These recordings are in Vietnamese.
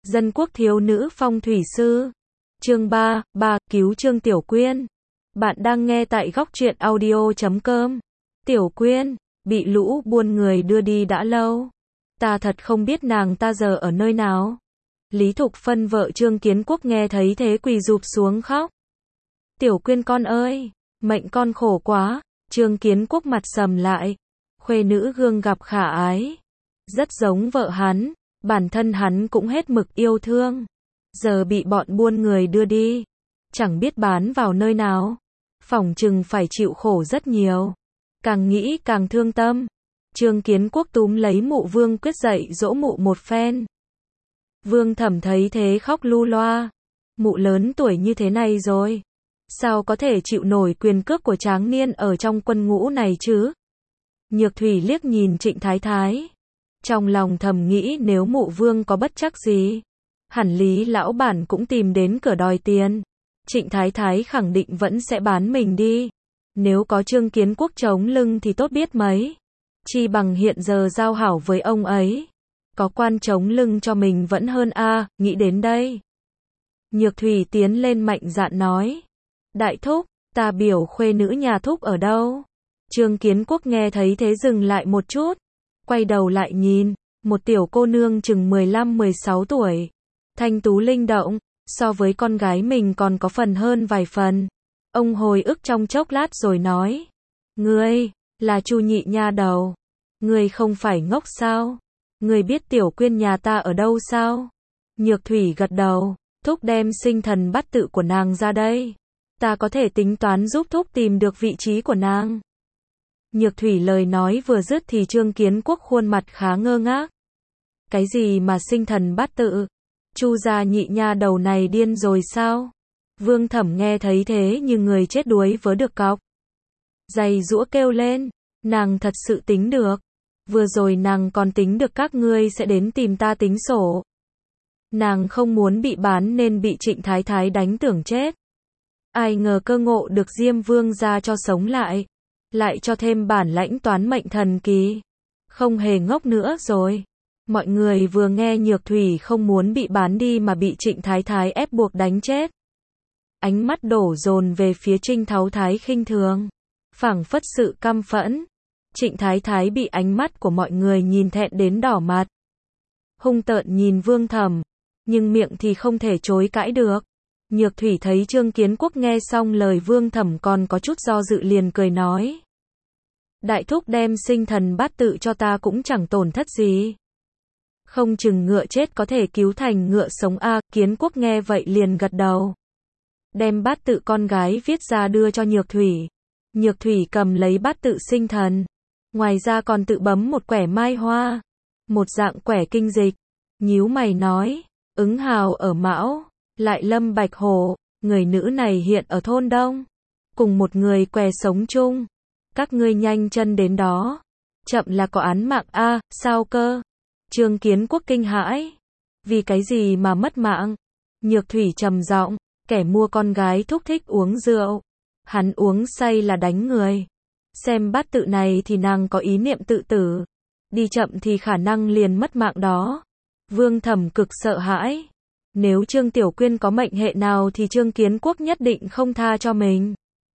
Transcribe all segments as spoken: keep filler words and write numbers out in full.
Dân quốc thiếu nữ phong thủy sư. Chương ba, ba, cứu Trương Tiểu Quyên. Bạn đang nghe tại góc truyện audio chấm com. Tiểu Quyên, bị lũ buôn người đưa đi đã lâu. Ta thật không biết nàng ta giờ ở nơi nào. Lý Thục Phân vợ Trương Kiến Quốc nghe thấy thế quỳ rụp xuống khóc. Tiểu Quyên con ơi, mệnh con khổ quá. Trương Kiến Quốc mặt sầm lại. Khuê nữ gương gặp khả ái. Rất giống vợ hắn. Bản thân hắn cũng hết mực yêu thương. Giờ bị bọn buôn người đưa đi. Chẳng biết bán vào nơi nào. Phỏng chừng phải chịu khổ rất nhiều. Càng nghĩ càng thương tâm. Trương Kiến Quốc túm lấy mụ Vương Quyết dậy dỗ mụ một phen. Vương Thẩm thấy thế khóc lu loa. Mụ lớn tuổi như thế này rồi. Sao có thể chịu nổi quyền cước của tráng niên ở trong quân ngũ này chứ? Nhược Thủy liếc nhìn Trịnh Thái Thái. Trong lòng thầm nghĩ nếu mụ Vương có bất trắc gì, hẳn Lý lão bản cũng tìm đến cửa đòi tiền. Trịnh Thái Thái khẳng định vẫn sẽ bán mình đi. Nếu có Trương Kiến Quốc chống lưng thì tốt biết mấy. Chi bằng hiện giờ giao hảo với ông ấy. Có quan chống lưng cho mình vẫn hơn a, à, nghĩ đến đây. Nhược Thủy tiến lên mạnh dạn nói. Đại thúc, ta biểu khuê nữ nhà thúc ở đâu? Trương Kiến Quốc nghe thấy thế dừng lại một chút. Quay đầu lại nhìn, một tiểu cô nương chừng mười lăm mười sáu tuổi. Thanh tú linh động, so với con gái mình còn có phần hơn vài phần. Ông hồi ức trong chốc lát rồi nói. Ngươi, là Chu nhị nha đầu. Ngươi không phải ngốc sao? Ngươi biết Tiểu Quyên nhà ta ở đâu sao? Nhược Thủy gật đầu, thúc đem sinh thần bát tự của nàng ra đây. Ta có thể tính toán giúp thúc tìm được vị trí của nàng. Nhược Thủy lời nói vừa dứt thì Trương Kiến Quốc khuôn mặt khá ngơ ngác. Cái gì mà sinh thần bát tự? Chu gia nhị nha đầu này điên rồi sao? Vương Thẩm nghe thấy thế như người chết đuối vớ được cọc. Giày giũa kêu lên, nàng thật sự tính được. Vừa rồi nàng còn tính được các ngươi sẽ đến tìm ta tính sổ. Nàng không muốn bị bán nên bị Trịnh Thái Thái đánh tưởng chết. Ai ngờ cơ ngộ được Diêm Vương ra cho sống lại. Lại cho thêm bản lãnh toán mệnh thần kỳ. Không hề ngốc nữa rồi. Mọi người vừa nghe Nhược Thủy không muốn bị bán đi mà bị Trịnh Thái Thái ép buộc đánh chết. Ánh mắt đổ dồn về phía Trịnh Tháo Thái khinh thường. Phảng phất sự căm phẫn. Trịnh Thái Thái bị ánh mắt của mọi người nhìn thẹn đến đỏ mặt. Hung tợn nhìn Vương Thẩm. Nhưng miệng thì không thể chối cãi được. Nhược Thủy thấy Trương Kiến Quốc nghe xong lời Vương Thẩm còn có chút do dự liền cười nói. Đại thúc đem sinh thần bát tự cho ta cũng chẳng tổn thất gì. Không chừng ngựa chết có thể cứu thành ngựa sống a. À, Kiến Quốc nghe vậy liền gật đầu. Đem bát tự con gái viết ra đưa cho Nhược Thủy. Nhược Thủy cầm lấy bát tự sinh thần. Ngoài ra còn tự bấm một quẻ mai hoa. Một dạng quẻ kinh dịch. Nhíu mày nói. Ứng hào ở Mão. Lại Lâm Bạch Hổ, người nữ này hiện ở thôn Đông. Cùng một người què sống chung. Các ngươi nhanh chân đến đó. Chậm là có án mạng a. À, sao cơ? Trương Kiến Quốc kinh hãi. Vì cái gì mà mất mạng? Nhược Thủy trầm giọng, kẻ mua con gái thúc thích uống rượu. Hắn uống say là đánh người. Xem bát tự này thì nàng có ý niệm tự tử. Đi chậm thì khả năng liền mất mạng đó. Vương Thẩm cực sợ hãi. Nếu Trương Tiểu Quyên có mệnh hệ nào thì Trương Kiến Quốc nhất định không tha cho mình.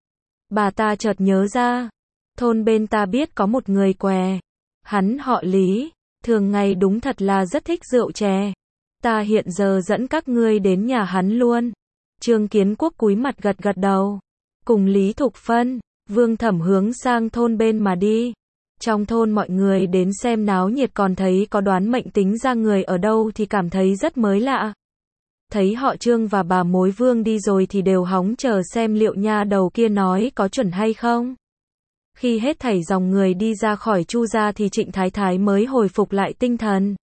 Bà ta chợt nhớ ra. Thôn bên ta biết có một người què. Hắn họ Lý. Thường ngày đúng thật là rất thích rượu chè. Ta hiện giờ dẫn các ngươi đến nhà hắn luôn. Trương Kiến Quốc cúi mặt gật gật đầu. Cùng Lý Thục Phân, Vương Thẩm hướng sang thôn bên mà đi. Trong thôn mọi người đến xem náo nhiệt còn thấy có đoán mệnh tính ra người ở đâu thì cảm thấy rất mới lạ. Thấy họ Trương và bà mối Vương đi rồi thì đều hóng chờ xem liệu nha đầu kia nói có chuẩn hay không. Khi hết thảy dòng người đi ra khỏi Chu gia thì Trịnh Thái Thái mới hồi phục lại tinh thần.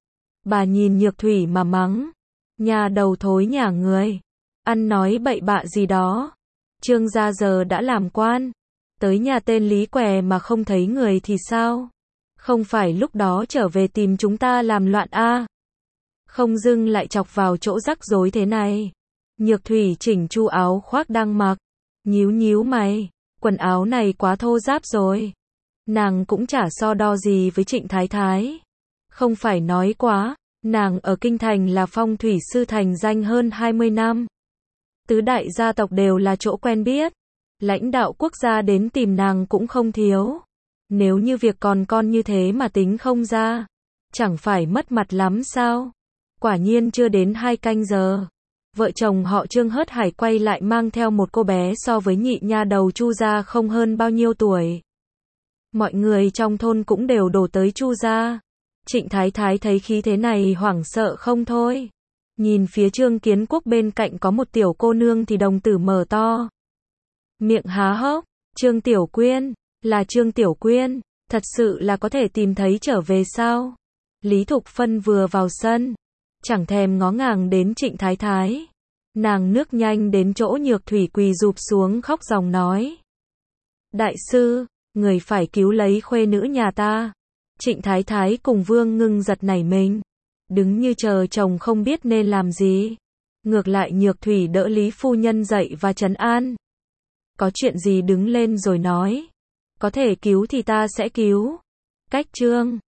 Bà nhìn Nhược Thủy mà mắng. Nhà đầu thối nhà người. Ăn nói bậy bạ gì đó. Trương gia giờ đã làm quan. Tới nhà tên Lý què mà không thấy người thì sao? Không phải lúc đó trở về tìm chúng ta làm loạn a? À? Không dưng lại chọc vào chỗ rắc rối thế này. Nhược Thủy chỉnh chu áo khoác đang mặc. Nhíu nhíu mày. Quần áo này quá thô ráp rồi. Nàng cũng chả so đo gì với Trịnh Thái Thái. Không phải nói quá, Nàng ở kinh thành là phong thủy sư thành danh hơn hai mươi năm. Tứ đại gia tộc đều là chỗ quen biết. Lãnh đạo quốc gia đến tìm nàng cũng không thiếu. Nếu như việc còn con như thế mà tính không ra, chẳng phải mất mặt lắm sao? Quả nhiên chưa đến hai canh giờ, vợ chồng họ Trương hớt hải quay lại mang theo một cô bé so với nhị nha đầu Chu gia không hơn bao nhiêu tuổi. Mọi người trong thôn cũng đều đổ tới Chu gia. Trịnh Thái Thái thấy khí thế này hoảng sợ không thôi. Nhìn phía Trương Kiến Quốc bên cạnh có một tiểu cô nương thì đồng tử mở to. Miệng há hốc, Trương Tiểu Quyên, là Trương Tiểu Quyên, thật sự là có thể tìm thấy trở về sao? Lý Thục Phân vừa vào sân, chẳng thèm ngó ngàng đến Trịnh Thái Thái. Nàng nước nhanh đến chỗ Nhược Thủy quỳ rụp xuống khóc ròng nói. Đại sư, người phải cứu lấy khuê nữ nhà ta. Trịnh Thái Thái cùng Vương Ngưng giật nảy mình, đứng như chờ chồng không biết nên làm gì. Ngược lại Nhược Thủy đỡ Lý phu nhân dậy và trấn an. Có chuyện gì đứng lên rồi nói. Có thể cứu thì ta sẽ cứu. Cách Trương